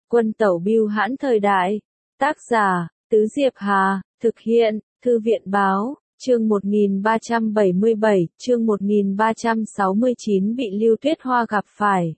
Quân tẩu bưu hãn thời đại. Tác giả, Tứ Diệp Hà, thực hiện, Thư viện báo, chương 1377, chương 1369 bị Lưu Tuyết Hoa gặp phải.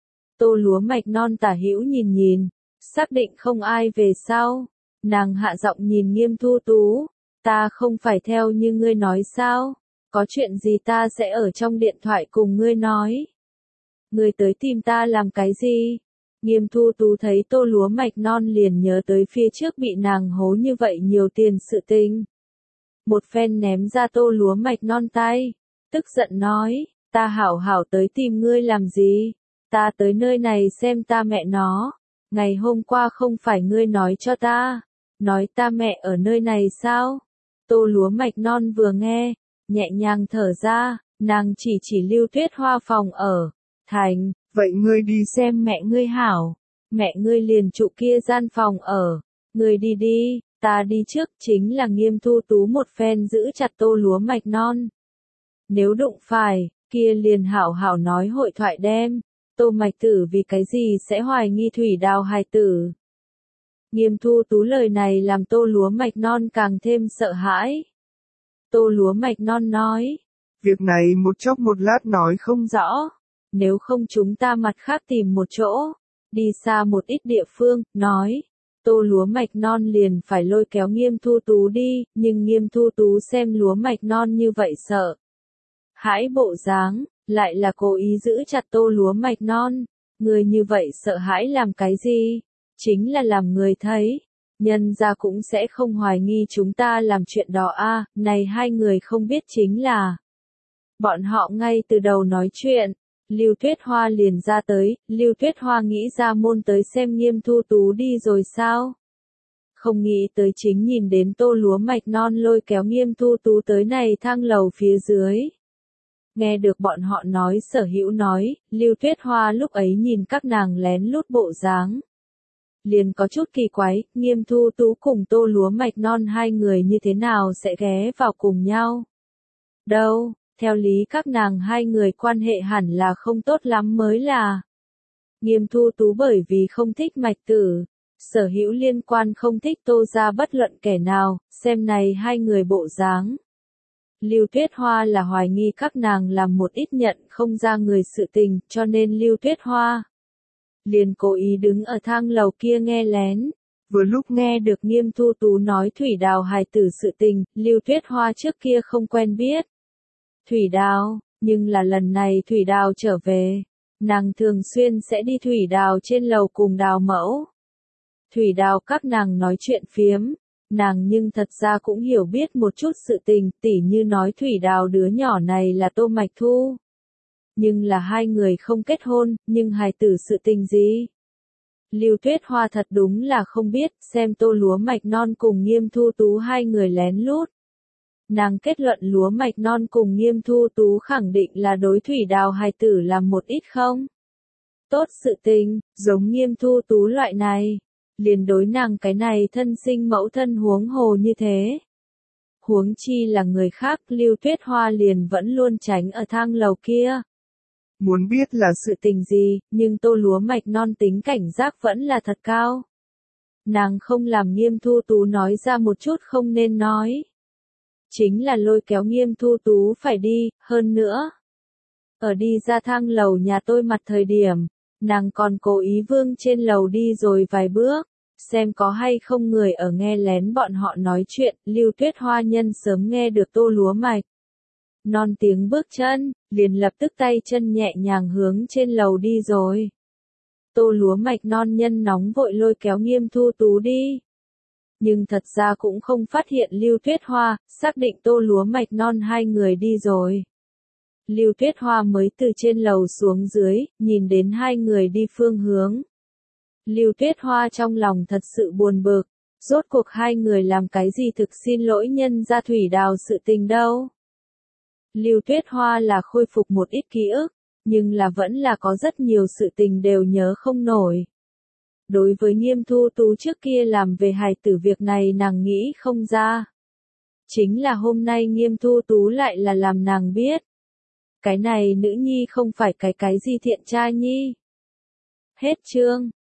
Tô lúa mạch non tả hữu nhìn, xác định không ai về sau. Nàng hạ giọng nhìn Nghiêm Thu Tú, ta không phải theo như ngươi nói sao, có chuyện gì ta sẽ ở trong điện thoại cùng ngươi nói. Ngươi tới tìm ta làm cái gì? Nghiêm Thu Tú thấy Tô lúa mạch non liền nhớ tới phía trước bị nàng hố như vậy nhiều tiền sự tình. Một phen ném ra Tô lúa mạch non tay, tức giận nói, ta hảo hảo tới tìm ngươi làm gì? Ta tới nơi này xem ta mẹ nó. Ngày hôm qua không phải ngươi nói cho ta, nói ta mẹ ở nơi này sao? Tô lúa mạch non vừa nghe, nhẹ nhàng thở ra, nàng chỉ Lưu Tuyết Hoa phòng ở. Thành, vậy ngươi đi xem mẹ ngươi hảo, mẹ ngươi liền trụ kia gian phòng ở, ngươi đi đi, ta đi trước. Chính là Nghiêm Thu Tú một phen giữ chặt Tô lúa mạch non. Nếu đụng phải, kia liền hảo hảo nói hội thoại đem. Tô Mạch Tử vì cái gì sẽ hoài nghi Thủy Đào hài tử? Nghiêm Thu Tú lời này làm Tô lúa mạch non càng thêm sợ hãi. Tô lúa mạch non nói, việc này một chốc một lát nói không rõ, nếu không chúng ta mặt khác tìm một chỗ, đi xa một ít địa phương, nói. Tô lúa mạch non liền phải lôi kéo Nghiêm Thu Tú đi, nhưng Nghiêm Thu Tú xem lúa mạch non như vậy sợ hãi bộ dáng, lại là cố ý giữ chặt Tô lúa mạch non. Người như vậy sợ hãi làm cái gì? Chính là làm người thấy, nhân gia cũng sẽ không hoài nghi chúng ta làm chuyện đó a. Này hai người không biết chính là bọn họ ngay từ đầu nói chuyện, Lưu Tuyết Hoa liền ra tới. Lưu Tuyết Hoa nghĩ ra môn tới xem Nghiêm Thu Tú đi rồi sao? Không nghĩ tới chính nhìn đến Tô lúa mạch non lôi kéo Nghiêm Thu Tú tới này thang lầu phía dưới. Nghe được bọn họ nói sở hữu nói, Lưu Tuyết Hoa lúc ấy nhìn các nàng lén lút bộ dáng. Liền có chút kỳ quái, Nghiêm Thu Tú cùng Tô lúa mạch non hai người như thế nào sẽ ghé vào cùng nhau? Đâu, theo lý các nàng hai người quan hệ hẳn là không tốt lắm mới là. Nghiêm Thu Tú bởi vì không thích Mạch Tử, sở hữu liên quan không thích Tô ra bất luận kẻ nào, xem này hai người bộ dáng. Lưu Tuyết Hoa là hoài nghi các nàng làm một ít nhận không ra người sự tình, cho nên Lưu Tuyết Hoa liền cố ý đứng ở thang lầu kia nghe lén. Vừa lúc nghe được Nghiêm Thu Tú nói Thủy Đào hài tử sự tình, Lưu Tuyết Hoa trước kia không quen biết Thủy Đào, nhưng là lần này Thủy Đào trở về, nàng thường xuyên sẽ đi Thủy Đào trên lầu cùng Đào mẫu. Thủy Đào các nàng nói chuyện phiếm, nàng nhưng thật ra cũng hiểu biết một chút sự tình, tỉ như nói Thủy Đào đứa nhỏ này là Tô Mạch Thu. Nhưng là hai người không kết hôn, nhưng hài tử sự tình gì? Lưu Tuyết Hoa thật đúng là không biết, xem Tô lúa mạch non cùng Nghiêm Thu Tú hai người lén lút. Nàng kết luận lúa mạch non cùng Nghiêm Thu Tú khẳng định là đối Thủy Đào hài tử làm một ít không tốt sự tình, giống Nghiêm Thu Tú loại này. Liền đối nàng cái này thân sinh mẫu thân huống hồ như thế. Huống chi là người khác, Lưu Tuyết Hoa liền vẫn luôn tránh ở thang lầu kia. Muốn biết là sự tình gì, nhưng Tô lúa mạch non tính cảnh giác vẫn là thật cao. Nàng không làm Nghiêm Thu Tú nói ra một chút không nên nói. Chính là lôi kéo Nghiêm Thu Tú phải đi, hơn nữa. Ở đi ra thang lầu nhà tôi mặt thời điểm, nàng còn cố ý vương trên lầu đi rồi vài bước, xem có hay không người ở nghe lén bọn họ nói chuyện. Lưu Tuyết Hoa nhân sớm nghe được Tô lúa mạch non tiếng bước chân, liền lập tức tay chân nhẹ nhàng hướng trên lầu đi rồi. Tô lúa mạch non nhân nóng vội lôi kéo Nghiêm Thu Tú đi. Nhưng thật ra cũng không phát hiện Lưu Tuyết Hoa, xác định Tô lúa mạch non hai người đi rồi. Lưu Tuyết Hoa mới từ trên lầu xuống dưới, nhìn đến hai người đi phương hướng. Lưu Tuyết Hoa trong lòng thật sự buồn bực, rốt cuộc hai người làm cái gì thực xin lỗi nhân gia Thủy Đào sự tình đâu. Lưu Tuyết Hoa là khôi phục một ít ký ức, nhưng là vẫn là có rất nhiều sự tình đều nhớ không nổi. Đối với Nghiêm Thu Tú trước kia làm về hài tử việc này nàng nghĩ không ra. Chính là hôm nay Nghiêm Thu Tú lại là làm nàng biết. Cái này nữ nhi không phải cái gì thiện tra nhi. Hết chương.